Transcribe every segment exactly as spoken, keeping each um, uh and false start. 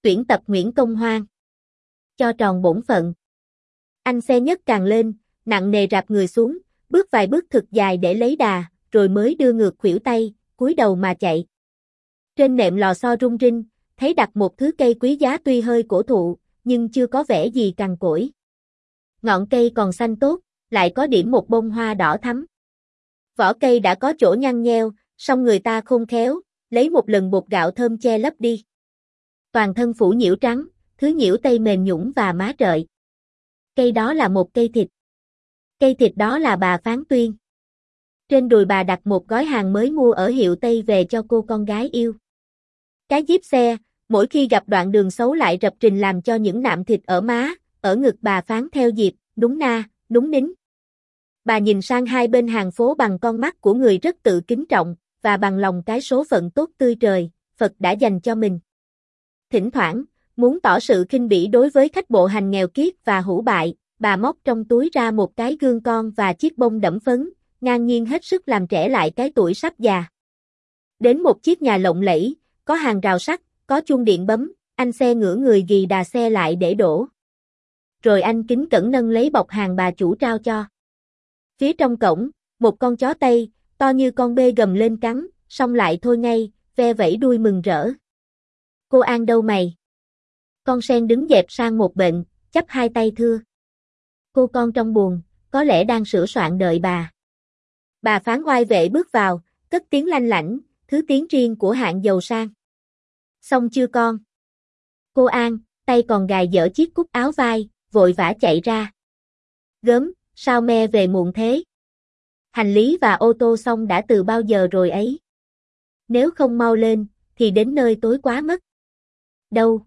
Tuyển tập Nguyễn Công Hoan. Cho tròn bổn phận. Anh xe nhấc càng lên, nặng nề rạp người xuống, bước vài bước thực dài để lấy đà, rồi mới đưa ngược khuỷu tay, cúi đầu mà chạy. Trên nệm lò xo rung rinh, thấy đặt một thứ cây quý giá tuy hơi cổ thụ, nhưng chưa có vẻ gì cằn cỗi. Ngọn cây còn xanh tốt, lại có điểm một bông hoa đỏ thắm. Vỏ cây đã có chỗ nhăn nheo, song người ta khôn khéo, lấy một lần bột gạo thơm che lấp đi. Toàn thân phủ nhiễu trắng, thứ nhiễu tây mềm nhũn và má rợi. Cây đó là một cây thịt. Cây thịt đó là bà Phán Tuyên. Trên đùi bà đặt một gói hàng mới mua ở hiệu Tây về cho cô con gái yêu. Cái díp xe, mỗi khi gặp đoạn đường xấu lại rập rình làm cho những nạm thịt ở má, ở ngực bà Phán theo dịp, núng na, núng nính. Bà nhìn sang hai bên hàng phố bằng con mắt của người rất tự kính trọng, và bằng lòng cái số phận tốt tươi trời, Phật đã dành cho mình. Thỉnh thoảng, muốn tỏ sự khinh bỉ đối với khách bộ hành nghèo kiết và hủ bại, bà móc trong túi ra một cái gương con và chiếc bông đẫm phấn, ngang nhiên hết sức làm trẻ lại cái tuổi sắp già. Đến một chiếc nhà lộng lẫy, có hàng rào sắt, có chuông điện bấm, anh xe ngửa người ghì đà xe lại để đổ. Rồi anh kính cẩn nâng lấy bọc hàng bà chủ trao cho. Phía trong cổng, một con chó Tây, to như con bê gầm lên cắn, xong lại thôi ngay, ve vẫy đuôi mừng rỡ. Cô An đâu mày? Con sen đứng dẹp sang một bên, chắp hai tay thưa. Cô con trong buồng, có lẽ đang sửa soạn đợi bà. Bà Phán oai vệ bước vào, cất tiếng lanh lảnh, thứ tiếng riêng của hạng giàu sang. Xong chưa con? Cô An, tay còn gài dở chiếc cúc áo vai, vội vã chạy ra. Gớm, sao me về muộn thế? Hành lý và ô tô xong đã từ bao giờ rồi ấy. Nếu không mau lên, thì đến nơi tối quá mất. Đâu?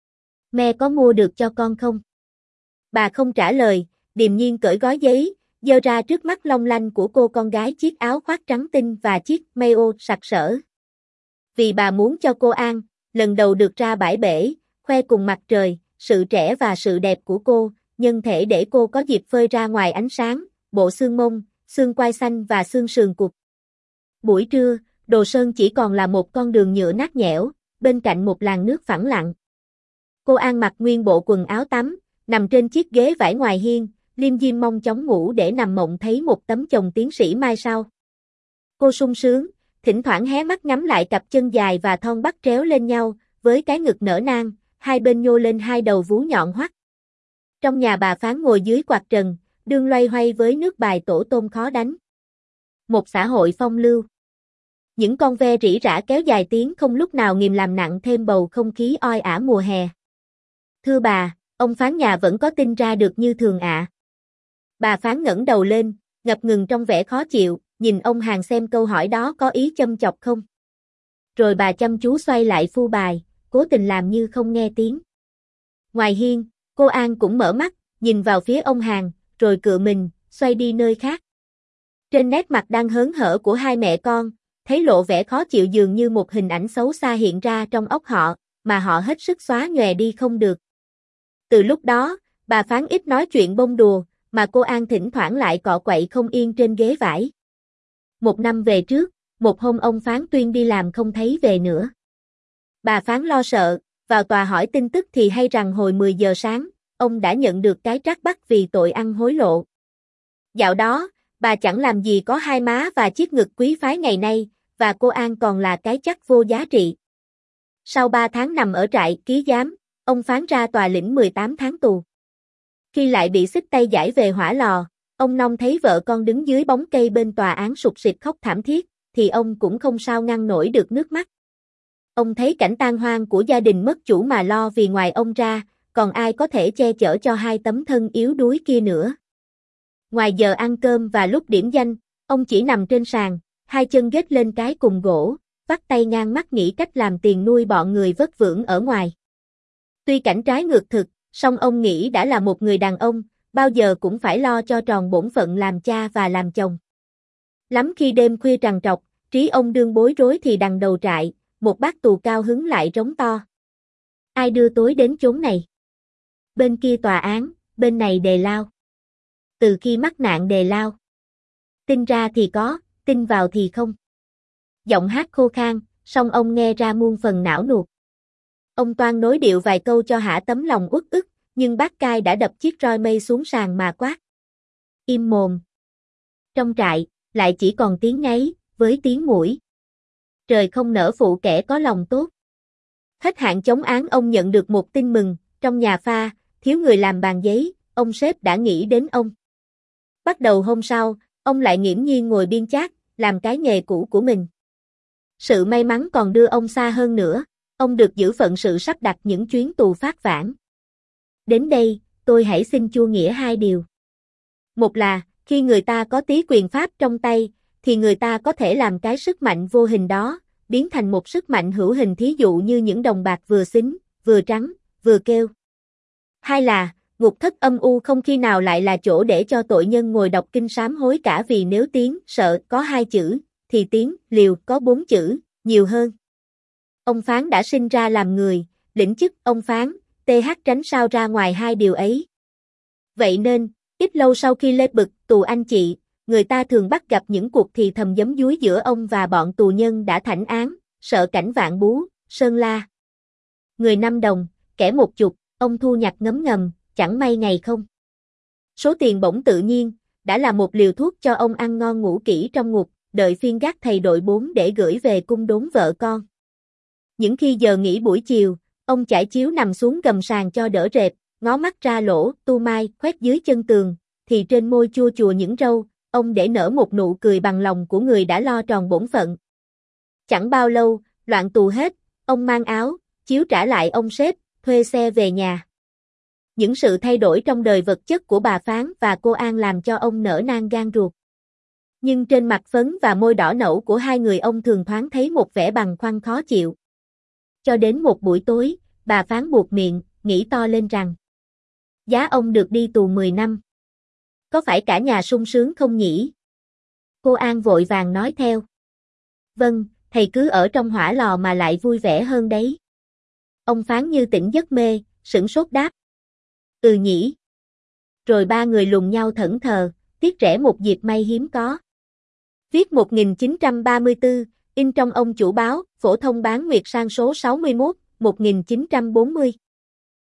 Me có mua được cho con không? Bà không trả lời, điềm nhiên cởi gói giấy, giơ ra trước mắt long lanh của cô con gái chiếc áo khoác trắng tinh và chiếc maillot sặc sỡ. Vì bà muốn cho cô An, lần đầu được ra bãi bể, khoe cùng mặt trời, sự trẻ và sự đẹp của cô, nhân thể để cô có dịp phơi ra ngoài ánh sáng, bộ xương mông, xương quai xanh và xương sườn cụt. Buổi trưa, Đồ Sơn chỉ còn là một con đường nhựa nát nhẽo, bên cạnh một làn nước phẳng lặng. Cô An mặc nguyên bộ quần áo tắm, nằm trên chiếc ghế vải ngoài hiên, liêm diêm mong chóng ngủ để nằm mộng thấy một tấm chồng tiến sĩ mai sau. Cô sung sướng, thỉnh thoảng hé mắt ngắm lại cặp chân dài và thon bắt tréo lên nhau, với cái ngực nở nang, hai bên nhô lên hai đầu vú nhọn hoắt. Trong nhà bà Phán ngồi dưới quạt trần, đương loay hoay với nước bài tổ tôm khó đánh. Một xã hội phong lưu. Những con ve rỉ rả kéo dài tiếng không lúc nào ngìm làm nặng thêm bầu không khí oi ả mùa hè. Thưa bà, ông Phán nhà vẫn có tin ra được như thường ạ. Bà Phán ngẩng đầu lên, ngập ngừng trong vẻ khó chịu, nhìn ông hàng xem câu hỏi đó có ý châm chọc không. Rồi bà chăm chú xoay lại phu bài, cố tình làm như không nghe tiếng. Ngoài hiên, cô An cũng mở mắt, nhìn vào phía ông hàng, rồi cựa mình, xoay đi nơi khác. Trên nét mặt đang hớn hở của hai mẹ con, thấy lộ vẻ khó chịu dường như một hình ảnh xấu xa hiện ra trong óc họ, mà họ hết sức xóa nhòe đi không được. Từ lúc đó, bà Phán ít nói chuyện bông đùa, mà cô An thỉnh thoảng lại cọ quậy không yên trên ghế vải. Một năm về trước, một hôm ông Phán Tuyên đi làm không thấy về nữa. Bà Phán lo sợ, vào tòa hỏi tin tức thì hay rằng hồi mười giờ sáng, ông đã nhận được cái trắc bắt vì tội ăn hối lộ. Dạo đó, bà chẳng làm gì có hai má và chiếc ngực quý phái ngày nay, và cô An còn là cái chắc vô giá trị. Sau ba tháng nằm ở trại ký giám, ông Phán ra tòa lĩnh mười tám tháng tù. Khi lại bị xích tay giải về hỏa lò, ông Nông thấy vợ con đứng dưới bóng cây bên tòa án sụt sịt khóc thảm thiết, thì ông cũng không sao ngăn nổi được nước mắt. Ông thấy cảnh tang hoang của gia đình mất chủ mà lo vì ngoài ông ra, còn ai có thể che chở cho hai tấm thân yếu đuối kia nữa. Ngoài giờ ăn cơm và lúc điểm danh, ông chỉ nằm trên sàn, hai chân ghét lên cái cùng gỗ, vắt tay ngang mắt nghĩ cách làm tiền nuôi bọn người vất vưởng ở ngoài. Tuy cảnh trái ngược thực, song ông nghĩ đã là một người đàn ông, bao giờ cũng phải lo cho tròn bổn phận làm cha và làm chồng. Lắm khi đêm khuya trằn trọc, trí ông đương bối rối thì đằng đầu trại, một bác tù cao hứng lại rống to. Ai đưa tối đến chốn này? Bên kia tòa án, bên này đề lao. Từ khi mắc nạn đề lao. Tin ra thì có, tin vào thì không. Giọng hát khô khan, song ông nghe ra muôn phần não nuột. Ông toan nối điệu vài câu cho hả tấm lòng uất ức, nhưng bác cai đã đập chiếc roi mây xuống sàn mà quát. Im mồm. Trong trại, lại chỉ còn tiếng ngáy, với tiếng mũi. Trời không nỡ phụ kẻ có lòng tốt. Hết hạn chống án ông nhận được một tin mừng, trong nhà pha, thiếu người làm bàn giấy, ông sếp đã nghĩ đến ông. Bắt đầu hôm sau, ông lại nghiễm nhiên ngồi biên chát, làm cái nghề cũ của mình. Sự may mắn còn đưa ông xa hơn nữa, ông được giữ phận sự sắp đặt những chuyến tù phát vãn. Đến đây, tôi hãy xin chua nghĩa hai điều. Một là, khi người ta có tí quyền pháp trong tay, thì người ta có thể làm cái sức mạnh vô hình đó, biến thành một sức mạnh hữu hình, thí dụ như những đồng bạc vừa xính, vừa trắng, vừa kêu. Hai là, ngục thất âm u không khi nào lại là chỗ để cho tội nhân ngồi đọc kinh sám hối cả, vì nếu tiếng sợ có hai chữ, thì tiếng liều có bốn chữ, nhiều hơn. Ông Phán đã sinh ra làm người, lĩnh chức ông Phán, th tránh sao ra ngoài hai điều ấy. Vậy nên, ít lâu sau khi lên bực tù anh chị, người ta thường bắt gặp những cuộc thì thầm giấm dúi giữa ông và bọn tù nhân đã thảnh án, sợ cảnh Vạn Bú, Sơn La. Người năm đồng, kẻ một chục, ông thu nhặt ngấm ngầm, chẳng may ngày không. Số tiền bổng tự nhiên, đã là một liều thuốc cho ông ăn ngon ngủ kỹ trong ngục, đợi phiên gác thầy đội bốn để gửi về cung đốn vợ con. Những khi giờ nghỉ buổi chiều, ông trải chiếu nằm xuống gầm sàn cho đỡ rệp, ngó mắt ra lỗ, tu mai, khoét dưới chân tường, thì trên môi chua chùa những râu, ông để nở một nụ cười bằng lòng của người đã lo tròn bổn phận. Chẳng bao lâu, loạn tù hết, ông mang áo, chiếu trả lại ông sếp, thuê xe về nhà. Những sự thay đổi trong đời vật chất của bà Phán và cô An làm cho ông nở nang gan ruột. Nhưng trên mặt phấn và môi đỏ nẫu của hai người ông thường thoáng thấy một vẻ băn khoăn khó chịu. Cho đến một buổi tối, bà Phán buột miệng, nghĩ to lên rằng giá ông được đi tù mười năm. Có phải cả nhà sung sướng không nhỉ? Cô An vội vàng nói theo. Vâng, thầy cứ ở trong hỏa lò mà lại vui vẻ hơn đấy. Ông Phán như tỉnh giấc mê, sửng sốt đáp. Ừ nhỉ. Rồi ba người lùng nhau thẫn thờ, tiếc rẻ một dịp may hiếm có. Viết một nghìn chín trăm ba mươi tư, in trong ông chủ báo, phổ thông bán Nguyệt Sang số sáu mươi mốt, một nghìn chín trăm bốn mươi.